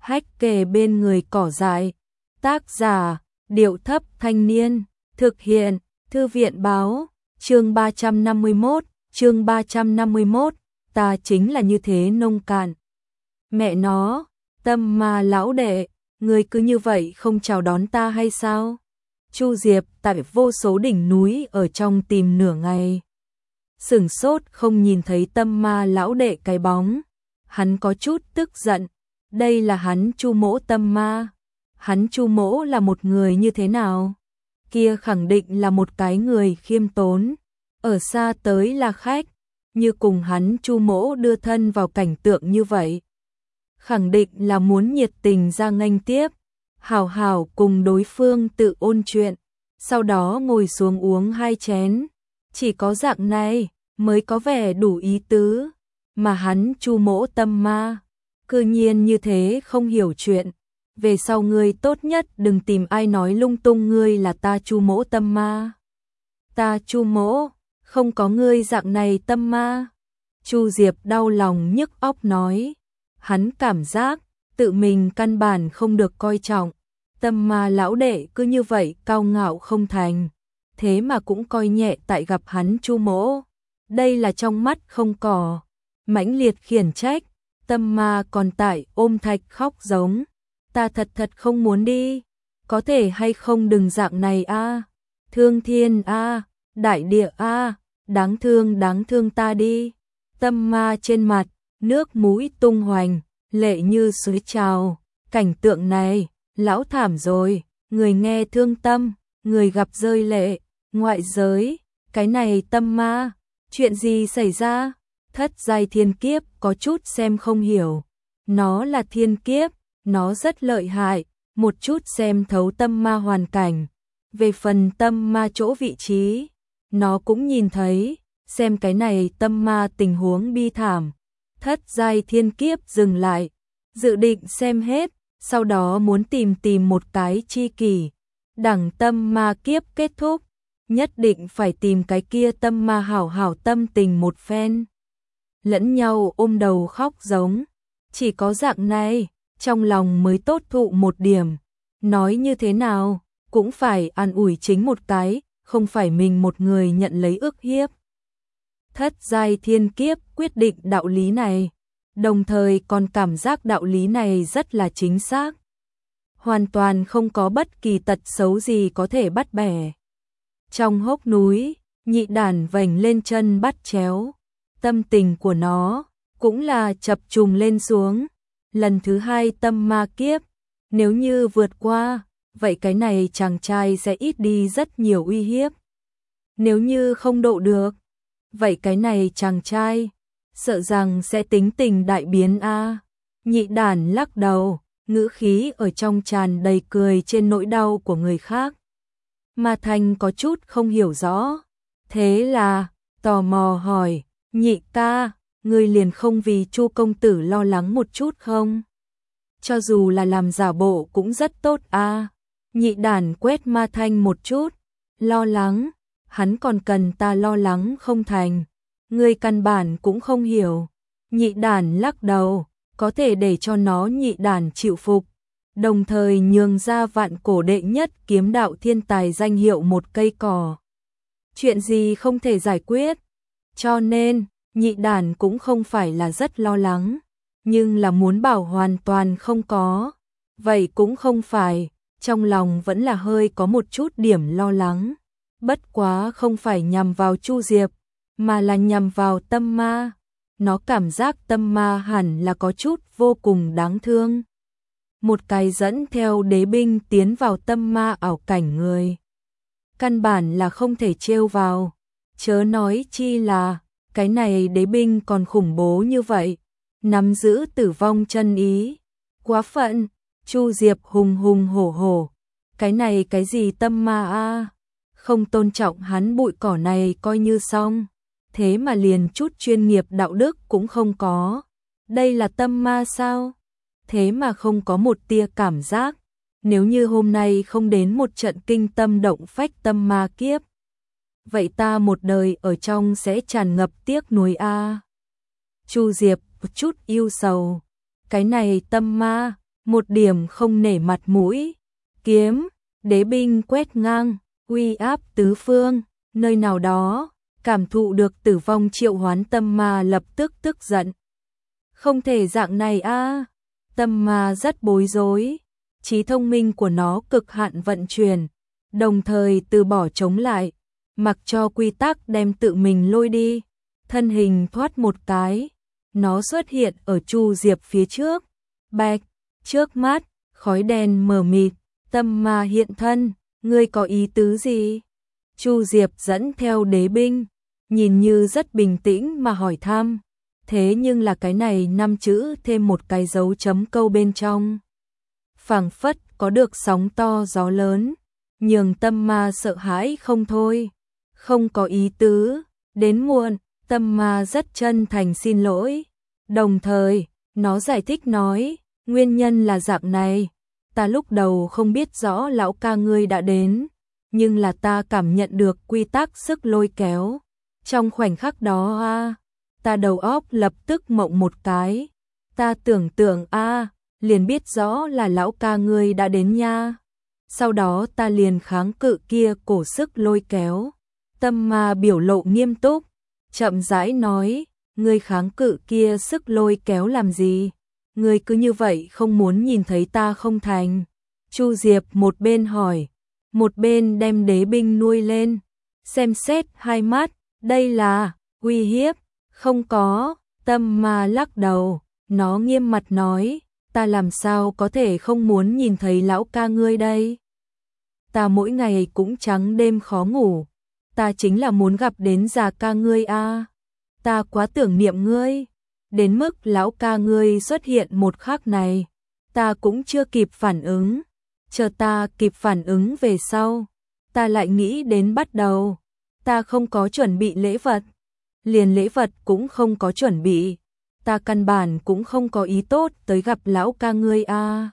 Hách kề bên người cỏ dại. Tác giả, Điệu Thấp Thanh Niên. Thực hiện, Thư viện báo. Chương 351, ta chính là như thế nông cạn. Mẹ nó, Tâm Ma lão đệ, người cứ như vậy không chào đón ta hay sao? Chu Diệp tại vô số đỉnh núi ở trong tìm nửa ngày. Sửng sốt không nhìn thấy Tâm Ma lão đệ cái bóng. Hắn có chút tức giận. Đây là hắn Chu Mỗ Tâm Ma. Hắn Chu Mỗ là một người như thế nào? Kia khẳng định là một cái người khiêm tốn. Ở xa tới là khách. Như cùng hắn Chu Mỗ đưa thân vào cảnh tượng như vậy. Khẳng định là muốn nhiệt tình ra nghênh tiếp. Hảo hảo cùng đối phương tự ôn chuyện. Sau đó ngồi xuống uống 2 chén. Chỉ có dạng này mới có vẻ đủ ý tứ. Mà hắn Chu Mỗ Tâm Ma cư nhiên như thế không hiểu chuyện. Về sau ngươi tốt nhất đừng tìm ai nói lung tung ngươi là ta Chu Mỗ Tâm Ma. Ta Chu Mỗ, không có ngươi dạng này Tâm Ma. Chu Diệp đau lòng nhức óc nói. Hắn cảm giác tự mình căn bản không được coi trọng. Tâm Ma lão đệ cứ như vậy cao ngạo không thành. Thế mà cũng coi nhẹ tại gặp hắn Chu Mỗ. Đây là trong mắt không cỏ. Mãnh liệt khiển trách. Tâm Ma còn tại ôm thạch khóc giống. Ta thật không muốn đi. Có thể hay không đừng dạng này a. Thương thiên a, đại địa a, đáng thương ta đi. Tâm Ma trên mặt, nước mũi tung hoành, lệ như suối trào. Cảnh tượng này, lão thảm rồi, người nghe thương tâm, người gặp rơi lệ. Ngoại giới, cái này Tâm Ma, chuyện gì xảy ra? Thất giai thiên kiếp có chút xem không hiểu. Nó là thiên kiếp, nó rất lợi hại, một chút xem thấu Tâm Ma hoàn cảnh. Về phần Tâm Ma chỗ vị trí, nó cũng nhìn thấy, xem cái này Tâm Ma tình huống bi thảm. Thất giai thiên kiếp dừng lại, dự định xem hết, sau đó muốn tìm một cái chi kỷ. Đẳng Tâm Ma kiếp kết thúc, nhất định phải tìm cái kia Tâm Ma hảo hảo tâm tình một phen. Lẫn nhau ôm đầu khóc giống. Chỉ có dạng này, trong lòng mới tốt thụ một điểm. Nói như thế nào, cũng phải an ủi chính một cái, không phải mình một người nhận lấy ức hiếp. Thất giai thiên kiếp quyết định đạo lý này, đồng thời còn cảm giác đạo lý này rất là chính xác. Hoàn toàn không có bất kỳ tật xấu gì có thể bắt bẻ. Trong hốc núi, nhị đản vành lên chân bắt chéo. Tâm tình của nó cũng là chập trùng lên xuống. Lần thứ 2 Tâm Ma kiếp, nếu như vượt qua, vậy cái này chàng trai sẽ ít đi rất nhiều uy hiếp. Nếu như không độ được, vậy cái này chàng trai sợ rằng sẽ tính tình đại biến a. Nhị đản lắc đầu, ngữ khí ở trong tràn đầy cười trên nỗi đau của người khác. Ma Thanh có chút không hiểu rõ, thế là tò mò hỏi, nhị ca, ngươi liền không vì Chu công tử lo lắng một chút không? Cho dù là làm giả bộ cũng rất tốt a. Nhị đản quét Ma Thanh một chút, lo lắng, hắn còn cần ta lo lắng không thành, ngươi căn bản cũng không hiểu. Nhị đản lắc đầu, có thể để cho nó nhị đản chịu phục, đồng thời nhường ra vạn cổ đệ nhất kiếm đạo thiên tài danh hiệu một cây cỏ. Chuyện gì không thể giải quyết, cho nên nhị đản cũng không phải là rất lo lắng, nhưng là muốn bảo hoàn toàn không có, vậy cũng không phải, trong lòng vẫn là hơi có một chút điểm lo lắng. Bất quá không phải nhằm vào Chu Diệp, mà là nhằm vào Tâm Ma. Nó cảm giác Tâm Ma hẳn là có chút vô cùng đáng thương. Một cái dẫn theo đế binh tiến vào Tâm Ma ảo cảnh người. Căn bản là không thể trêu vào, chớ nói chi là cái này đế binh còn khủng bố như vậy, nắm giữ tử vong chân ý. Quá phận, Chu Diệp hùng hùng hổ hổ. Cái này cái gì Tâm Ma a, không tôn trọng hắn bụi cỏ này coi như xong, thế mà liền chút chuyên nghiệp đạo đức cũng không có. Đây là Tâm Ma sao? Thế mà không có một tia cảm giác. Nếu như hôm nay không đến một trận kinh tâm động phách Tâm Ma kiếp, vậy ta một đời ở trong sẽ tràn ngập tiếc nuối a. Chu Diệp một chút yêu sầu. Cái này Tâm Ma, một điểm không nể mặt mũi. Kiếm, đế binh quét ngang, uy áp tứ phương, nơi nào đó, cảm thụ được tử vong triệu hoán tâm ma lập tức tức giận. Không thể dạng này a. Tâm ma rất bối rối, trí thông minh của nó cực hạn vận chuyển, đồng thời từ bỏ chống lại, mặc cho quy tắc đem tự mình lôi đi. Thân hình thoát một cái, nó xuất hiện ở Chu Diệp phía trước. Bạch, trước mắt, khói đen mờ mịt, tâm ma hiện thân, ngươi có ý tứ gì? Chu Diệp dẫn theo đế binh, nhìn như rất bình tĩnh mà hỏi thăm. Thế nhưng là cái này 5 chữ thêm một cái dấu chấm câu bên trong. Phảng phất có được sóng to gió lớn, nhường tâm ma sợ hãi không thôi. Không có ý tứ, đến muộn, tâm ma rất chân thành xin lỗi. Đồng thời, nó giải thích nói, nguyên nhân là dạng này, ta lúc đầu không biết rõ lão ca ngươi đã đến, nhưng là ta cảm nhận được quy tắc sức lôi kéo. Trong khoảnh khắc đó ta đầu óc lập tức mộng một cái, ta tưởng tượng liền biết rõ là lão ca ngươi đã đến nha. Sau đó ta liền kháng cự kia cổ sức lôi kéo. Tâm ma biểu lộ nghiêm túc, chậm rãi nói, ngươi kháng cự kia sức lôi kéo làm gì? Ngươi cứ như vậy không muốn nhìn thấy ta không thành? Chu Diệp một bên hỏi, một bên đem đế binh nuôi lên, xem xét hai mắt, đây là uy hiếp. Không có, tâm ma lắc đầu, nó nghiêm mặt nói, ta làm sao có thể không muốn nhìn thấy lão ca ngươi đây? Ta mỗi ngày cũng trắng đêm khó ngủ, ta chính là muốn gặp đến già ca ngươi a. Ta quá tưởng niệm ngươi, đến mức lão ca ngươi xuất hiện một khắc này, ta cũng chưa kịp phản ứng, chờ ta kịp phản ứng về sau, ta lại nghĩ đến bắt đầu, ta không có chuẩn bị lễ vật, liền lễ vật cũng không có chuẩn bị, ta căn bản cũng không có ý tốt tới gặp lão ca ngươi a.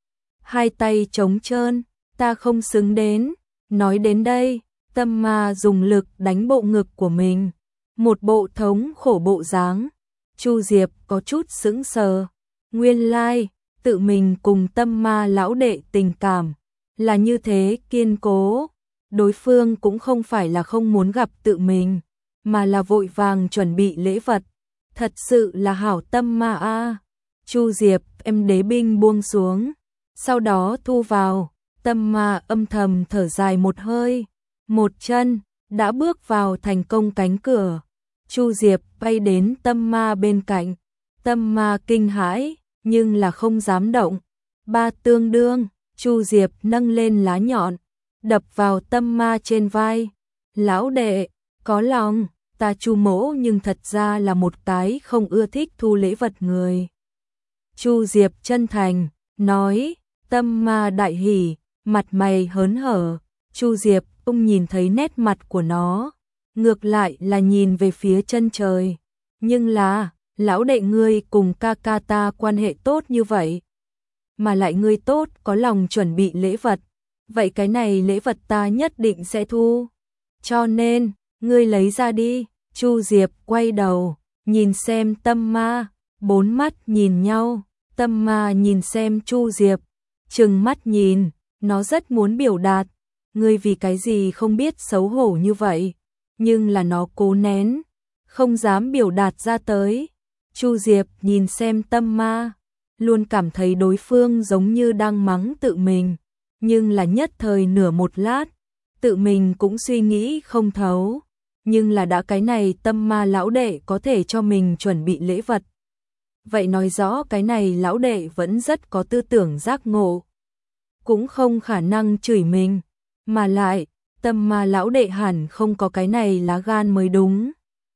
Hai tay trống trơn, ta không xứng đến. Nói đến đây, tâm ma dùng lực đánh bộ ngực của mình, một bộ thống khổ bộ dáng. Chu Diệp có chút sững sờ, nguyên lai, tự mình cùng tâm ma lão đệ tình cảm là như thế kiên cố, đối phương cũng không phải là không muốn gặp tự mình, mà là vội vàng chuẩn bị lễ vật, thật sự là hảo tâm ma a. Chu Diệp em đế binh buông xuống, sau đó thu vào, tâm ma âm thầm thở dài một hơi, một chân đã bước vào thành công cánh cửa. Chu Diệp bay đến tâm ma bên cạnh, tâm ma kinh hãi, nhưng là không dám động. Ba tương đương, Chu Diệp nâng lên lá nhọn, đập vào tâm ma trên vai. Lão đệ, có lòng, ta Chu mỗ nhưng thật ra là một cái không ưa thích thu lễ vật người. Chu Diệp chân thành, nói, tâm ma đại hỉ, mặt mày hớn hở. Chu Diệp không nhìn thấy nét mặt của nó, ngược lại là nhìn về phía chân trời. Nhưng là, lão đệ ngươi cùng ca ca ta quan hệ tốt như vậy, mà lại ngươi tốt có lòng chuẩn bị lễ vật, vậy cái này lễ vật ta nhất định sẽ thu. Cho nên, ngươi lấy ra đi. Chu Diệp quay đầu, nhìn xem tâm ma, bốn mắt nhìn nhau, tâm ma nhìn xem Chu Diệp, trừng mắt nhìn, nó rất muốn biểu đạt, ngươi vì cái gì không biết xấu hổ như vậy, nhưng là nó cố nén, không dám biểu đạt ra tới. Chu Diệp nhìn xem tâm ma, luôn cảm thấy đối phương giống như đang mắng tự mình, nhưng là nhất thời nửa một lát, tự mình cũng suy nghĩ không thấu, nhưng là đã cái này tâm ma lão đệ có thể cho mình chuẩn bị lễ vật. Vậy nói rõ cái này lão đệ vẫn rất có tư tưởng giác ngộ, cũng không khả năng chửi mình, mà lại, tâm ma lão đệ hẳn không có cái này lá gan mới đúng.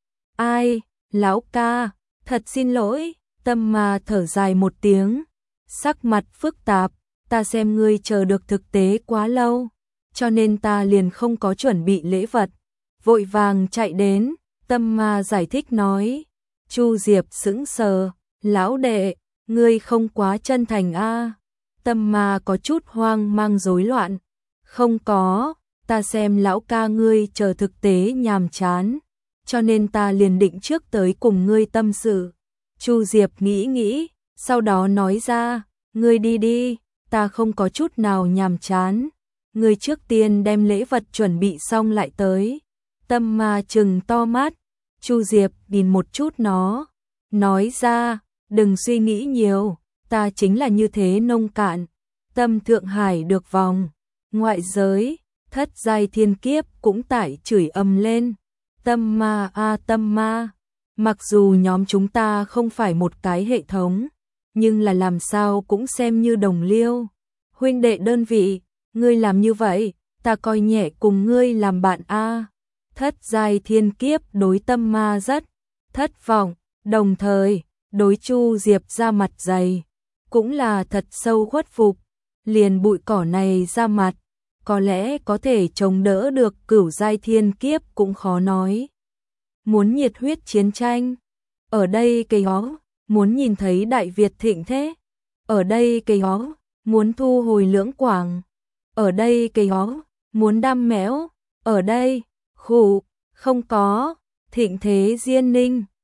Ai, lão ca, thật xin lỗi, tâm ma thở dài một tiếng, sắc mặt phức tạp, ta xem ngươi chờ được thực tế quá lâu, cho nên ta liền không có chuẩn bị lễ vật, vội vàng chạy đến. Tâm ma giải thích nói. Chu Diệp sững sờ, lão đệ, ngươi không quá chân thành a. Tâm ma có chút hoang mang rối loạn, không có, ta xem lão ca ngươi chờ thực tế nhàm chán, cho nên ta liền định trước tới cùng ngươi tâm sự. Chu Diệp nghĩ nghĩ, sau đó nói ra, Ngươi đi đi, ta không có chút nào nhàm chán. Ngươi trước tiên đem lễ vật chuẩn bị xong lại tới. Tâm Ma trừng to mắt, Chu Diệp nhìn một chút nó, nói ra, đừng suy nghĩ nhiều, ta chính là như thế nông cạn. Tâm Thượng Hải được vòng, ngoại giới, thất giai thiên kiếp cũng tải chửi ầm lên. Tâm Ma a Tâm Ma, mặc dù nhóm chúng ta không phải một cái hệ thống, nhưng là làm sao cũng xem như đồng liêu. Huynh đệ đơn vị, ngươi làm như vậy, ta coi nhẹ cùng ngươi làm bạn a. Thất giai thiên kiếp đối Tâm Ma rất thất vọng, đồng thời, đối Chu Diệp ra mặt dày, cũng là thật sâu khuất phục, liền bụi cỏ này ra mặt, có lẽ có thể chống đỡ được cửu giai thiên kiếp cũng khó nói. Muốn nhiệt huyết chiến tranh, ở đây cây ó, muốn nhìn thấy Đại Việt thịnh thế, ở đây cây ó, muốn thu hồi Lưỡng Quảng, ở đây cây ó, muốn đam mẽo, ở đây, khủ, không có, thịnh thế Diên Ninh.